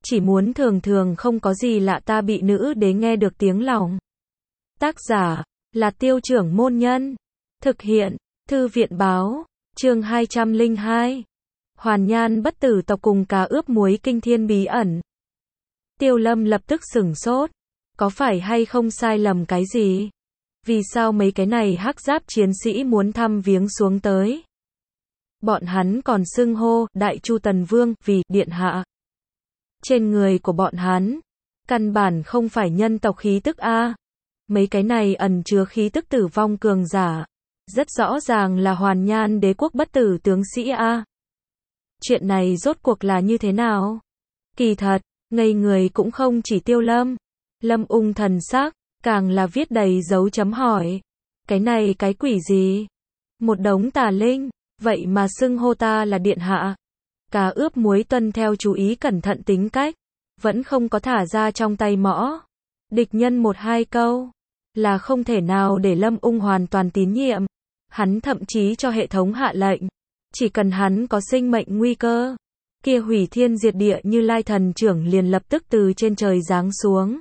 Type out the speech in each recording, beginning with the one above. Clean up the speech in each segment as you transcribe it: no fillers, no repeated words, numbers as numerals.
chỉ muốn thường thường không có gì lạ ta bị nữ đế nghe được tiếng lòng. Tác giả là Tiêu Trưởng Môn Nhân. Thực hiện Thư viện Báo. Chương 202. Hoàn Nhan bất tử tộc cùng cá ướp muối kinh thiên bí ẩn. Tiêu Lâm lập tức sửng sốt. Có phải hay không sai lầm cái gì? Vì sao mấy cái này hắc giáp chiến sĩ muốn thăm viếng xuống tới? Bọn hắn còn xưng hô Đại Chu Tần Vương vì điện hạ. Trên người của bọn hắn, căn bản không phải nhân tộc khí tức a. Mấy cái này ẩn chứa khí tức tử vong cường giả, rất rõ ràng là Hoàn Nhan đế quốc bất tử tướng sĩ a. Chuyện này rốt cuộc là như thế nào? Kỳ thật, ngây người cũng không chỉ Tiêu Lâm. Lâm Ung thần sắc, càng là viết đầy dấu chấm hỏi. Cái này cái quỷ gì? Một đống tà linh, vậy mà xưng hô ta là điện hạ. Cá ướp muối tuân theo chú ý cẩn thận tính cách, vẫn không có thả ra trong tay mõ. Địch nhân một hai câu, là không thể nào để Lâm Ung hoàn toàn tín nhiệm. Hắn thậm chí cho hệ thống hạ lệnh, chỉ cần hắn có sinh mệnh nguy cơ, kia hủy thiên diệt địa Như Lai thần trưởng liền lập tức từ trên trời giáng xuống.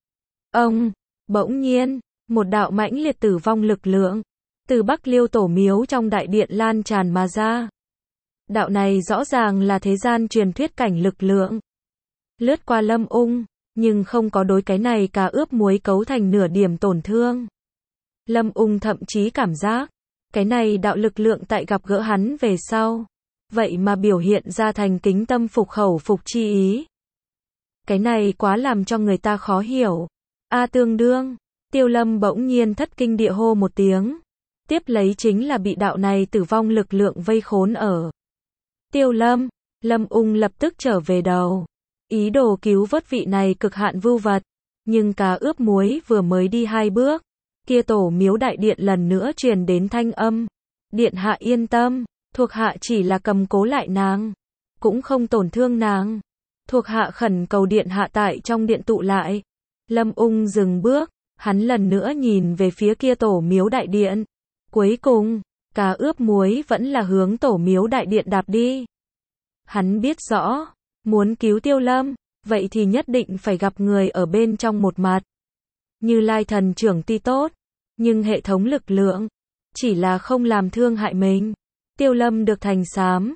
Bỗng nhiên, một đạo mãnh liệt tử vong lực lượng, từ Bắc Liêu tổ miếu trong đại điện lan tràn mà ra. Đạo này rõ ràng là thế gian truyền thuyết cảnh lực lượng. Lướt qua Lâm Ung, nhưng không có đối cái này cá ướp muối cấu thành nửa điểm tổn thương. Lâm Ung thậm chí cảm giác, cái này đạo lực lượng tại gặp gỡ hắn về sau, vậy mà biểu hiện ra thành kính tâm phục khẩu phục chi ý. Cái này quá làm cho người ta khó hiểu. Tương đương, Tiêu Lâm bỗng nhiên thất kinh địa hô một tiếng. Tiếp lấy chính là bị đạo này tử vong lực lượng vây khốn ở. Tiêu Lâm, Lâm Ung lập tức trở về đầu, ý đồ cứu vớt vị này cực hạn vưu vật. Nhưng cá ướp muối vừa mới đi 2 bước, kia tổ miếu đại điện lần nữa truyền đến thanh âm. Điện hạ yên tâm, thuộc hạ chỉ là cầm cố lại nàng, cũng không tổn thương nàng. Thuộc hạ khẩn cầu điện hạ tại trong điện tụ lại. Lâm Ung dừng bước, hắn lần nữa nhìn về phía kia tổ miếu đại điện. Cuối cùng, cá ướp muối vẫn là hướng tổ miếu đại điện đạp đi. Hắn biết rõ, muốn cứu Tiêu Lâm, vậy thì nhất định phải gặp người ở bên trong một mặt. Như Lai thần trưởng tuy tốt, nhưng hệ thống lực lượng, chỉ là không làm thương hại mình. Tiêu Lâm được thành xám.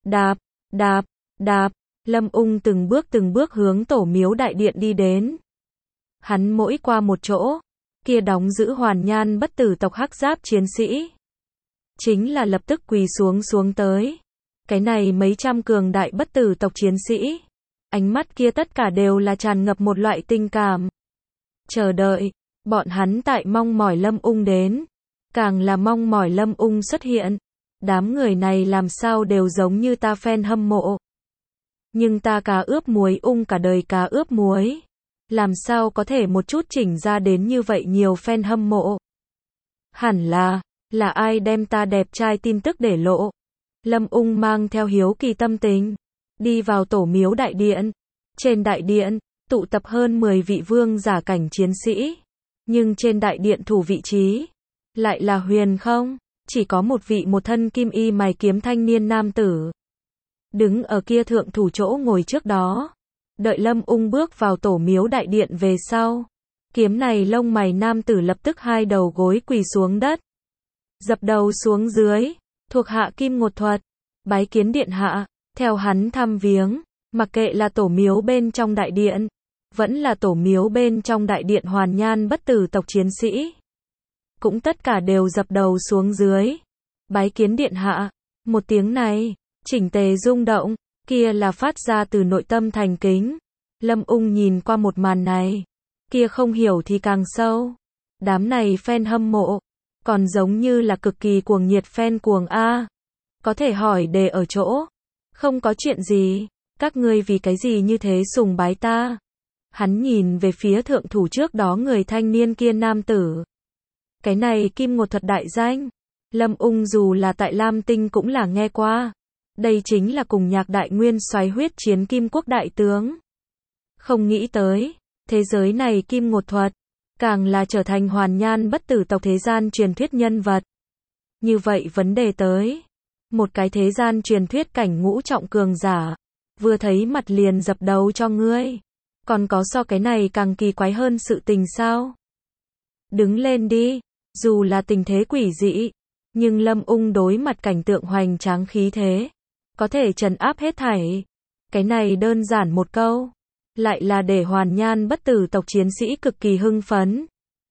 Đạp, Lâm Ung từng bước hướng tổ miếu đại điện đi đến. Hắn mỗi qua một chỗ, kia đóng giữ Hoàn Nhan bất tử tộc hắc giáp chiến sĩ, chính là lập tức quỳ xuống tới. Cái này mấy trăm cường đại bất tử tộc chiến sĩ, ánh mắt kia tất cả đều là tràn ngập một loại tình cảm. Chờ đợi, bọn hắn tại mong mỏi Lâm Ung đến, càng là mong mỏi Lâm Ung xuất hiện. Đám người này làm sao đều giống như ta fan hâm mộ. Nhưng ta cá ướp muối Ung cả đời cá ướp muối, làm sao có thể một chút chỉnh ra đến như vậy nhiều fan hâm mộ. Hẳn là ai đem ta đẹp trai tin tức để lộ. Lâm Ung mang theo hiếu kỳ tâm tình, đi vào tổ miếu đại điện. Trên đại điện, tụ tập hơn 10 vị vương giả cảnh chiến sĩ. Nhưng trên đại điện thủ vị trí, lại là huyền không, chỉ có một vị một thân kim y mài kiếm thanh niên nam tử. Đứng ở kia thượng thủ chỗ ngồi trước đó. Đợi Lâm Ung bước vào tổ miếu đại điện về sau. Kiếm này lông mày nam tử lập tức 2 đầu gối quỳ xuống đất. Dập đầu xuống dưới. Thuộc hạ Kim Ngột Thuật, bái kiến điện hạ. Theo hắn thăm viếng, mặc kệ là tổ miếu bên trong đại điện, vẫn là tổ miếu bên trong đại điện Hoàn Nhan bất tử tộc chiến sĩ, cũng tất cả đều dập đầu xuống dưới. Bái kiến điện hạ. Một tiếng này, chỉnh tề rung động, kia là phát ra từ nội tâm thành kính. Lâm Ung nhìn qua một màn này, kia không hiểu thì càng sâu. Đám này fan hâm mộ, còn giống như là cực kỳ cuồng nhiệt fan cuồng a. Có thể hỏi đề ở chỗ, không có chuyện gì, các ngươi vì cái gì như thế sùng bái ta? Hắn nhìn về phía thượng thủ trước đó người thanh niên kia nam tử. Cái này Kim Ngột Thuật đại danh, Lâm Ung dù là tại Lam Tinh cũng là nghe qua. Đây chính là cùng Nhạc Đại Nguyên Soái huyết chiến Kim Quốc đại tướng. Không nghĩ tới, thế giới này Kim Ngột Thuật, càng là trở thành Hoàn Nhan bất tử tộc thế gian truyền thuyết nhân vật. Như vậy vấn đề tới, một cái thế gian truyền thuyết cảnh ngũ trọng cường giả, vừa thấy mặt liền dập đầu cho ngươi. Còn có so cái này càng kỳ quái hơn sự tình sao? Đứng lên đi, dù là tình thế quỷ dị, nhưng Lâm Ung đối mặt cảnh tượng hoành tráng khí thế, có thể trấn áp hết thảy. Cái này đơn giản một câu, lại là để Hoàn Nhan bất tử tộc chiến sĩ cực kỳ hưng phấn.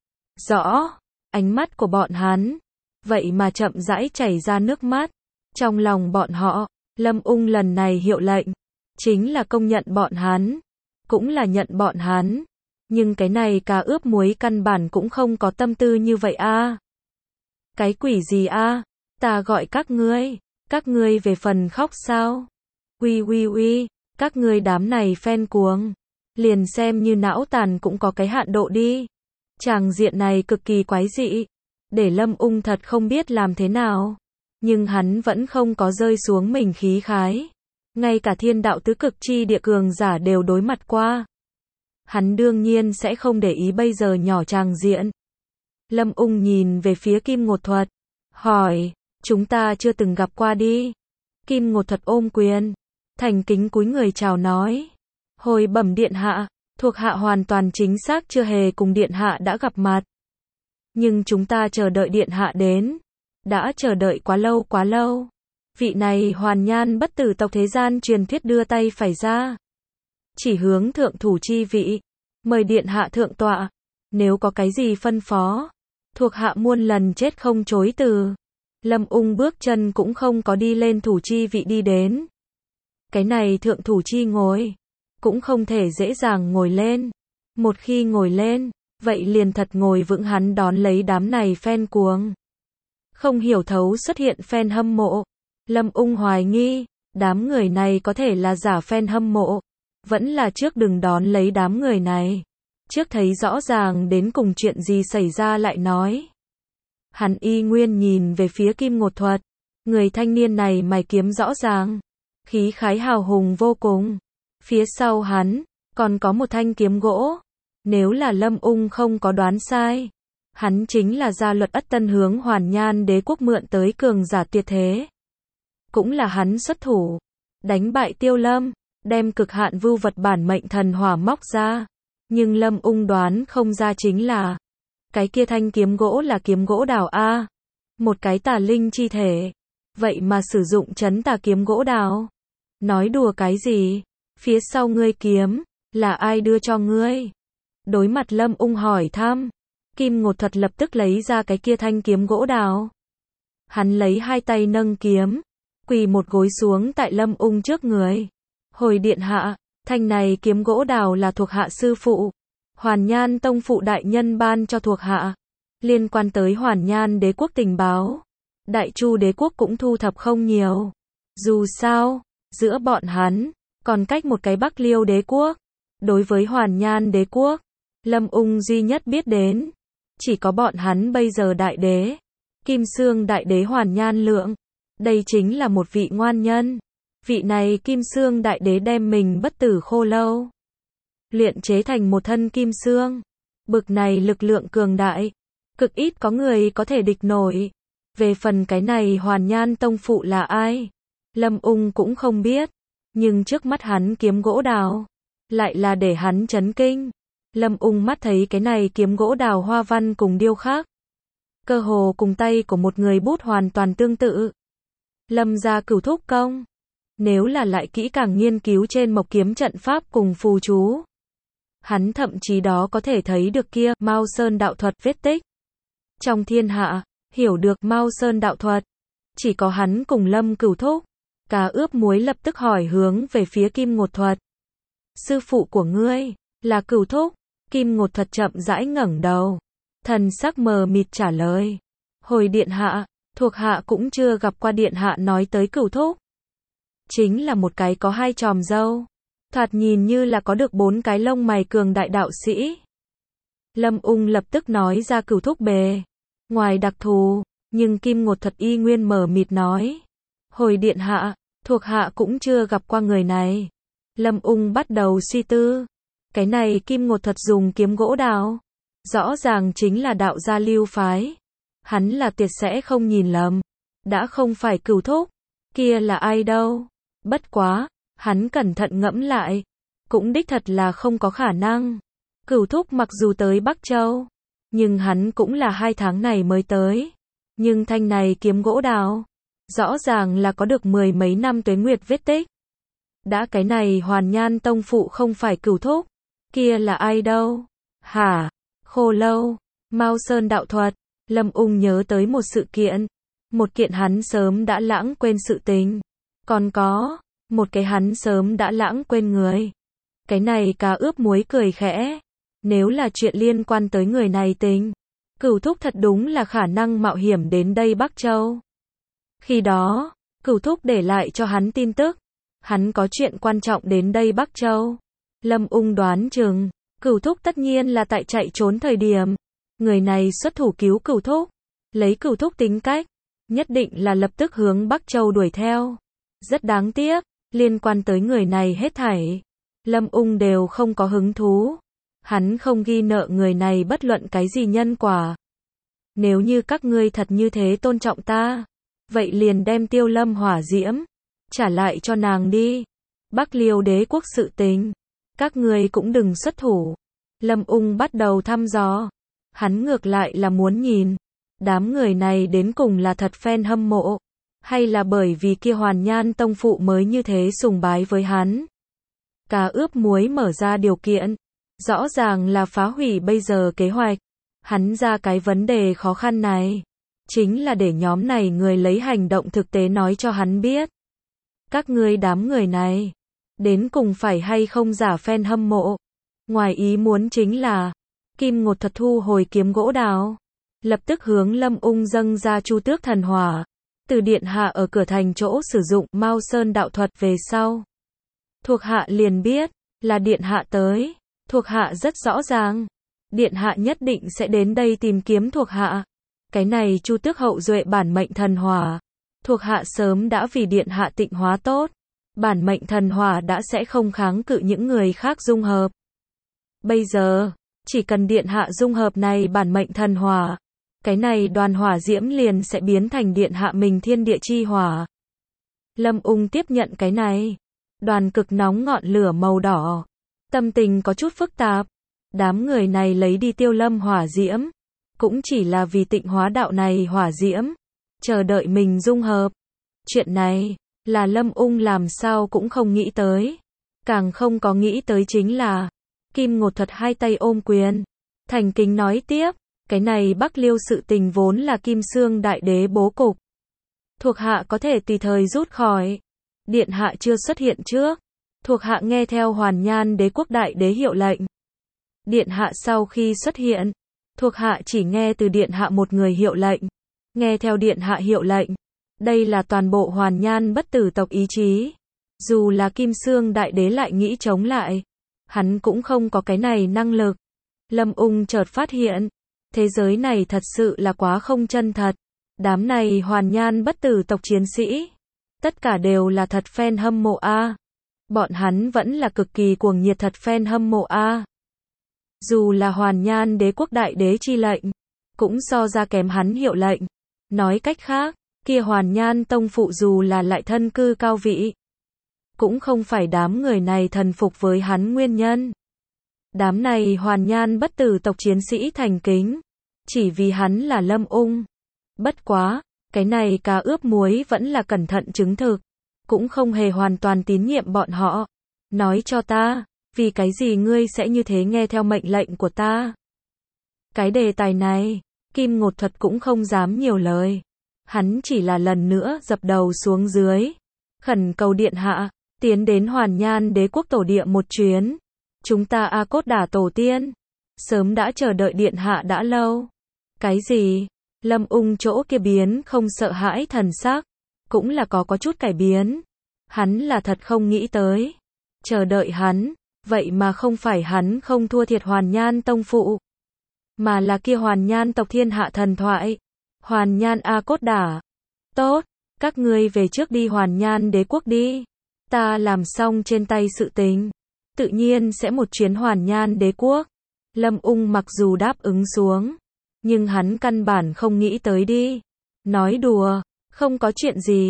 Rõ, ánh mắt của bọn hắn, vậy mà chậm rãi chảy ra nước mắt. Trong lòng bọn họ, Lâm Ung lần này hiệu lệnh, chính là công nhận bọn hắn, cũng là nhận bọn hắn. Nhưng cái này cá ướp muối căn bản cũng không có tâm tư như vậy a. Cái quỷ gì a? Ta gọi các ngươi về phần khóc sao? Uy, các ngươi đám này phen cuồng, liền xem như não tàn cũng có cái hạn độ đi. Tràng diện này cực kỳ quái dị, để Lâm Ung thật không biết làm thế nào. Nhưng hắn vẫn không có rơi xuống mình khí khái. Ngay cả thiên đạo tứ cực chi địa cường giả đều đối mặt qua. Hắn đương nhiên sẽ không để ý bây giờ nhỏ tràng diện. Lâm Ung nhìn về phía Kim Ngột Thuật, hỏi, chúng ta chưa từng gặp qua đi. Kim Ngột Thuật ôm quyền, thành kính cúi người chào nói, hồi bẩm điện hạ, thuộc hạ hoàn toàn chính xác chưa hề cùng điện hạ đã gặp mặt. Nhưng chúng ta chờ đợi điện hạ đến, đã chờ đợi quá lâu. Vị này Hoàn Nhan bất tử tộc thế gian truyền thuyết đưa tay phải ra, chỉ hướng thượng thủ chi vị, mời điện hạ thượng tọa, nếu có cái gì phân phó, thuộc hạ muôn lần chết không chối từ. Lâm Ung bước chân cũng không có đi lên thủ chi vị đi đến. Cái này thượng thủ chi ngồi, cũng không thể dễ dàng ngồi lên. Một khi ngồi lên, vậy liền thật ngồi vững. Hắn đón lấy đám này phen cuồng, không hiểu thấu xuất hiện phen hâm mộ. Lâm Ung hoài nghi, đám người này có thể là giả phen hâm mộ, vẫn là trước đừng đón lấy đám người này, trước thấy rõ ràng đến cùng chuyện gì xảy ra lại nói. Hắn y nguyên nhìn về phía Kim Ngột Thuật, người thanh niên này mày kiếm rõ ràng, khí khái hào hùng vô cùng. Phía sau hắn, còn có một thanh kiếm gỗ. Nếu là Lâm Ung không có đoán sai, hắn chính là gia luật Ất Tân hướng Hoàn Nhan đế quốc mượn tới cường giả tuyệt thế. Cũng là hắn xuất thủ, đánh bại Tiêu Lâm, đem cực hạn vưu vật bản mệnh thần hỏa móc ra. Nhưng Lâm Ung đoán không ra chính là, cái kia thanh kiếm gỗ là kiếm gỗ đào a, một cái tà linh chi thể, vậy mà sử dụng trấn tà kiếm gỗ đào. Nói đùa cái gì? Phía sau ngươi kiếm, là ai đưa cho ngươi? Đối mặt Lâm Ung hỏi thăm, Kim Ngột Thuật lập tức lấy ra cái kia thanh kiếm gỗ đào. Hắn lấy hai tay nâng kiếm, quỳ một gối xuống tại Lâm Ung trước người. Hồi điện hạ, thanh này kiếm gỗ đào là thuộc hạ sư phụ, Hoàn Nhan tông phụ đại nhân ban cho thuộc hạ, liên quan tới Hoàn Nhan đế quốc tình báo. Đại Chu đế quốc cũng thu thập không nhiều. Dù sao, giữa bọn hắn, còn cách một cái Bắc Liêu đế quốc. Đối với Hoàn Nhan đế quốc, Lâm Ung duy nhất biết đến, chỉ có bọn hắn bây giờ đại đế, Kim Xương đại đế Hoàn Nhan Lượng. Đây chính là một vị ngoan nhân. Vị này Kim Xương đại đế đem mình bất tử khô lâu luyện chế thành một thân kim xương. Bực này lực lượng cường đại, cực ít có người có thể địch nổi. Về phần cái này Hoàn Nhan tông phụ là ai, Lâm Ung cũng không biết. Nhưng trước mắt hắn kiếm gỗ đào, lại là để hắn chấn kinh. Lâm Ung mắt thấy cái này kiếm gỗ đào hoa văn cùng điêu khắc, cơ hồ cùng tay của một người bút hoàn toàn tương tự. Lâm gia Cửu thúc công, nếu là lại kỹ càng nghiên cứu trên mộc kiếm trận pháp cùng phù chú, hắn thậm chí đó có thể thấy được kia Mao Sơn đạo thuật vết tích. Trong thiên hạ, hiểu được Mao Sơn đạo thuật, chỉ có hắn cùng Lâm Cửu thúc. Cá ướp muối lập tức hỏi hướng về phía Kim Ngột Thuật. Sư phụ của ngươi, là Cửu thúc. Kim Ngột Thuật chậm rãi ngẩng đầu, thần sắc mờ mịt trả lời. Hồi điện hạ, thuộc hạ cũng chưa gặp qua điện hạ nói tới Cửu thúc. Chính là một cái có hai chòm râu, thoạt nhìn như là có được 4 cái lông mày cường đại đạo sĩ. Lâm Ung lập tức nói ra Cửu thúc bề ngoài đặc thù, nhưng Kim Ngột Thuật y nguyên mờ mịt nói. Hồi điện hạ, thuộc hạ cũng chưa gặp qua người này. Lâm Ung bắt đầu suy tư. Cái này Kim Ngột Thuật dùng kiếm gỗ đào, rõ ràng chính là đạo gia lưu phái. Hắn là tuyệt sẽ không nhìn lầm. Đã không phải Cửu thúc, kia là ai đâu? Bất quá, Hắn cẩn thận ngẫm lại, cũng đích thật là không có khả năng. Cửu thúc mặc dù tới Bắc Châu, nhưng hắn cũng là 2 tháng này mới tới. Nhưng thanh này kiếm gỗ đào, rõ ràng là có được 10 mấy năm tuế nguyệt vết tích. Đã cái này Hoàn Nhan tông phụ không phải Cửu thúc, kia là ai đâu? Hả? Khô Lâu, Mao Sơn đạo thuật. Lâm Ung nhớ tới một kiện hắn sớm đã lãng quên sự tình. Còn có một cái hắn sớm đã lãng quên người. Cái này Cá Ướp Muối cười khẽ. Nếu là chuyện liên quan tới người này tính, Cửu thúc thật đúng là khả năng mạo hiểm đến đây Bắc Châu. Khi đó, Cửu thúc để lại cho hắn tin tức, hắn có chuyện quan trọng đến đây Bắc Châu. Lâm Ung đoán chừng, Cửu thúc tất nhiên là tại chạy trốn thời điểm, người này xuất thủ cứu Cửu thúc. Lấy Cửu thúc tính cách, nhất định là lập tức hướng Bắc Châu đuổi theo. Rất đáng tiếc, liên quan tới người này hết thảy, Lâm Ung đều không có hứng thú. Hắn không ghi nợ người này bất luận cái gì nhân quả. Nếu như các ngươi thật như thế tôn trọng ta, vậy liền đem Tiêu Lâm hỏa diễm trả lại cho nàng đi. Bắc Liêu đế quốc sự tình, các ngươi cũng đừng xuất thủ. Lâm Ung bắt đầu thăm dò. Hắn ngược lại là muốn nhìn, đám người này đến cùng là thật fan hâm mộ, hay là bởi vì kia Hoàn Nhan tông phụ mới như thế sùng bái với hắn. Cá Ướp Muối mở ra điều kiện, rõ ràng là phá hủy bây giờ kế hoạch. Hắn ra cái vấn đề khó khăn này, chính là để nhóm này người lấy hành động thực tế nói cho hắn biết. Các ngươi đám người này, đến cùng phải hay không giả fan hâm mộ. Ngoài ý muốn chính là, Kim Ngột Thuật thu hồi kiếm gỗ đào, lập tức hướng Lâm Ung dâng ra Chu Tước thần hỏa. Từ điện hạ ở cửa thành chỗ sử dụng Mao Sơn đạo thuật về sau, thuộc hạ liền biết, là điện hạ tới. Thuộc hạ rất rõ ràng, điện hạ nhất định sẽ đến đây tìm kiếm thuộc hạ. Cái này Chu Tước hậu duệ bản mệnh thần hỏa, thuộc hạ sớm đã vì điện hạ tịnh hóa tốt. Bản mệnh thần hỏa đã sẽ không kháng cự những người khác dung hợp. Bây giờ, chỉ cần điện hạ dung hợp này bản mệnh thần hỏa, cái này đoàn hỏa diễm liền sẽ biến thành điện hạ mình thiên địa chi hỏa. Lâm Ung tiếp nhận cái này, đoàn cực nóng ngọn lửa màu đỏ. Tâm tình có chút phức tạp. Đám người này lấy đi Tiêu Lâm hỏa diễm, cũng chỉ là vì tịnh hóa đạo này hỏa diễm, chờ đợi mình dung hợp. Chuyện này, là Lâm Ung làm sao cũng không nghĩ tới. Càng không có nghĩ tới chính là, Kim Ngột Thuật hai tay ôm quyền, thành kính nói tiếp, cái này Bắc Liêu sự tình vốn là Kim Xương đại đế bố cục. Thuộc hạ có thể tùy thời rút khỏi. Điện hạ chưa xuất hiện trước, thuộc hạ nghe theo Hoàn Nhan đế quốc đại đế hiệu lệnh. Điện hạ sau khi xuất hiện, thuộc hạ chỉ nghe từ điện hạ một người hiệu lệnh, nghe theo điện hạ hiệu lệnh. Đây là toàn bộ Hoàn Nhan bất tử tộc ý chí. Dù là Kim Xương đại đế lại nghĩ chống lại, hắn cũng không có cái này năng lực. Lâm Ung chợt phát hiện, thế giới này thật sự là quá không chân thật. Đám này Hoàn Nhan bất tử tộc chiến sĩ, tất cả đều là thật fan hâm mộ a. Bọn hắn vẫn là cực kỳ cuồng nhiệt thật fan hâm mộ a. Dù là Hoàn Nhan đế quốc đại đế chi lệnh, cũng so ra kém hắn hiệu lệnh. Nói cách khác, kia Hoàn Nhan tông phụ dù là lại thân cư cao vị, cũng không phải đám người này thần phục với hắn nguyên nhân. Đám này Hoàn Nhan bất tử tộc chiến sĩ thành kính, chỉ vì hắn là Lâm Ung. Bất quá, cái này Cá Ướp Muối vẫn là cẩn thận chứng thực, cũng không hề hoàn toàn tín nhiệm bọn họ. Nói cho ta, vì cái gì ngươi sẽ như thế nghe theo mệnh lệnh của ta? Cái đề tài này, Kim Ngột Thuật cũng không dám nhiều lời. Hắn chỉ là lần nữa dập đầu xuống dưới, khẩn cầu điện hạ, tiến đến Hoàn Nhan đế quốc tổ địa một chuyến. Chúng ta A Cốt Đả tổ tiên, sớm đã chờ đợi điện hạ đã lâu. Cái gì? Lâm Ung chỗ kia biến không sợ hãi thần sắc, cũng là có chút cải biến. Hắn là thật không nghĩ tới. Chờ đợi hắn, vậy mà không phải hắn không thua thiệt Hoàn Nhan tông phụ, mà là kia Hoàn Nhan tộc thiên hạ thần thoại. Hoàn Nhan A Cốt Đả. Tốt, các ngươi về trước đi Hoàn Nhan đế quốc đi. Ta làm xong trên tay sự tình, tự nhiên sẽ một chuyến Hoàn Nhan đế quốc. Lâm Ung mặc dù đáp ứng xuống, nhưng hắn căn bản không nghĩ tới đi. Nói đùa, không có chuyện gì.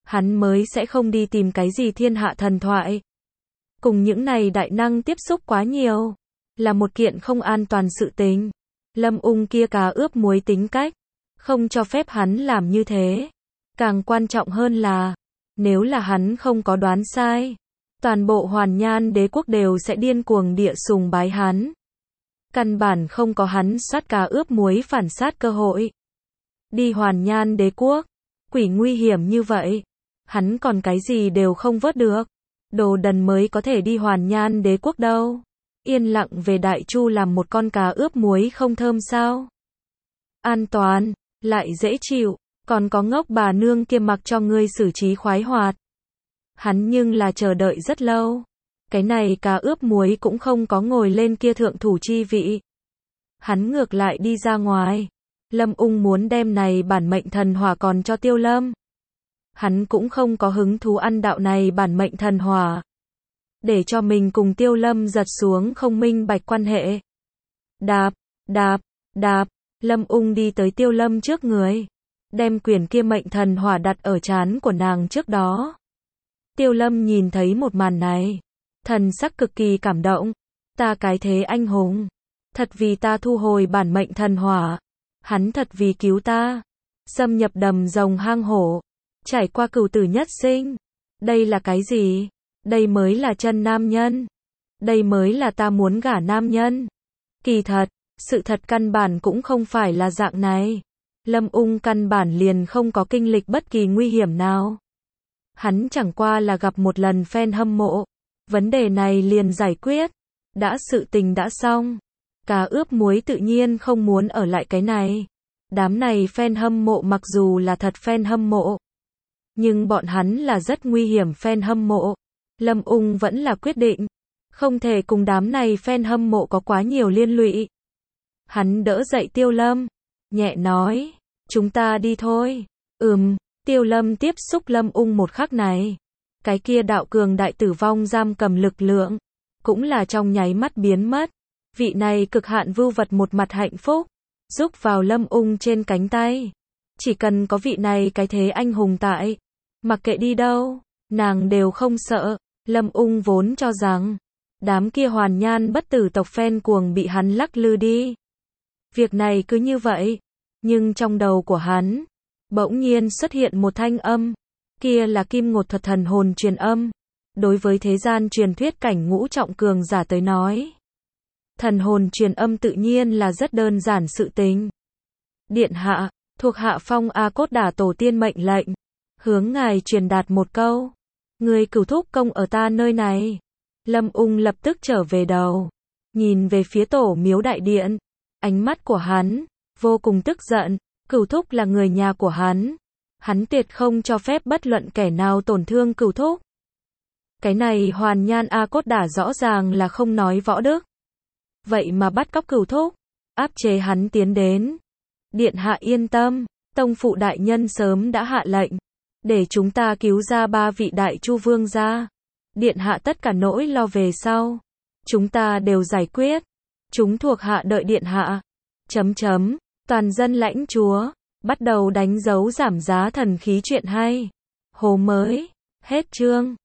hắn mới sẽ không đi tìm cái gì thiên hạ thần thoại. Cùng những này đại năng tiếp xúc quá nhiều, là một kiện không an toàn sự tình. Lâm Ung kia cá ướp muối tính cách, không cho phép hắn làm như thế. Càng quan trọng hơn là, nếu là hắn không có đoán sai, toàn bộ Hoàn Nhan đế quốc đều sẽ điên cuồng địa sùng bái hắn. Căn bản không có hắn soát cá ướp muối phản sát cơ hội. Đi Hoàn Nhan đế quốc, quỷ nguy hiểm như vậy, hắn còn cái gì đều không vớt được. Đồ đần mới có thể đi Hoàn Nhan đế quốc đâu. Yên lặng về Đại Chu làm một con cá ướp muối không thơm sao? An toàn, lại dễ chịu, còn có ngốc bà nương kia mặc cho ngươi xử trí khoái hoạt. Hắn nhưng là chờ đợi rất lâu. Cái này cá ướp muối cũng không có ngồi lên kia thượng thủ chi vị. Hắn ngược lại đi ra ngoài. Lâm Ung muốn đem này bản mệnh thần hỏa còn cho Tiêu Lâm. Hắn cũng không có hứng thú ăn đạo này bản mệnh thần hỏa. Để cho mình cùng Tiêu Lâm giật xuống không minh bạch quan hệ. Đạp, đạp, đạp, Lâm Ung đi tới Tiêu Lâm trước người. Đem quyển kia mệnh thần hỏa đặt ở trán của nàng trước đó. Tiêu Lâm nhìn thấy một màn này. Thần sắc cực kỳ cảm động. Ta cái thế anh hùng. Thật vì ta thu hồi bản mệnh thần hỏa. Hắn thật vì cứu ta. Xâm nhập đầm rồng hang hổ. Trải qua cửu tử nhất sinh. Đây là cái gì? Đây mới là chân nam nhân. Đây mới là ta muốn gả nam nhân. Kỳ thật, sự thật căn bản cũng không phải là dạng này. Lâm Ung căn bản liền không có kinh lịch bất kỳ nguy hiểm nào. Hắn chẳng qua là gặp một lần fan hâm mộ. Vấn đề này liền giải quyết. Đã sự tình đã xong. Cá ướp muối tự nhiên không muốn ở lại cái này. Đám này fan hâm mộ mặc dù là thật fan hâm mộ. Nhưng bọn hắn là rất nguy hiểm fan hâm mộ. Lâm Ung vẫn là quyết định. Không thể cùng đám này fan hâm mộ có quá nhiều liên lụy. Hắn đỡ dậy Tiêu Lâm. Nhẹ nói. Chúng ta đi thôi. Tiêu Lâm tiếp xúc Lâm Ung một khắc này. Cái kia đạo cường đại tử vong giam cầm lực lượng. Cũng là trong nháy mắt biến mất. Vị này cực hạn vưu vật một mặt hạnh phúc. Giúp vào Lâm Ung trên cánh tay. Chỉ cần có vị này cái thế anh hùng tại. Mặc kệ đi đâu. Nàng đều không sợ. Lâm Ung vốn cho rằng. Đám kia Hoàn Nhan bất tử tộc phen cuồng bị hắn lắc lư đi. Việc này cứ như vậy. Nhưng trong đầu của hắn. Bỗng nhiên xuất hiện một thanh âm. Kia là Kim Ngột Thuật thần hồn truyền âm. Đối với thế gian truyền thuyết cảnh ngũ trọng cường giả tới nói. Thần hồn truyền âm tự nhiên là rất đơn giản sự tình. Điện hạ, thuộc hạ phong A Cốt Đả tổ tiên mệnh lệnh. Hướng ngài truyền đạt một câu. Người cửu thúc công ở ta nơi này. Lâm Ung lập tức trở về đầu. Nhìn về phía tổ miếu đại điện. Ánh mắt của hắn vô cùng tức giận. Cửu thúc là người nhà của hắn. Hắn tuyệt không cho phép bất luận kẻ nào tổn thương cửu thúc. Cái này Hoàn Nhan A Cốt Đả rõ ràng là không nói võ đức. Vậy mà bắt cóc cửu thúc. Áp chế hắn tiến đến. Điện hạ yên tâm. Tông phụ đại nhân sớm đã hạ lệnh. Để chúng ta cứu ra 3 vị đại chu vương gia. Điện hạ tất cả nỗi lo về sau. Chúng ta đều giải quyết. Chúng thuộc hạ đợi điện hạ. Toàn dân lãnh chúa. Bắt đầu đánh dấu giảm giá thần khí chuyện hay. Hồ mới. Hết chương.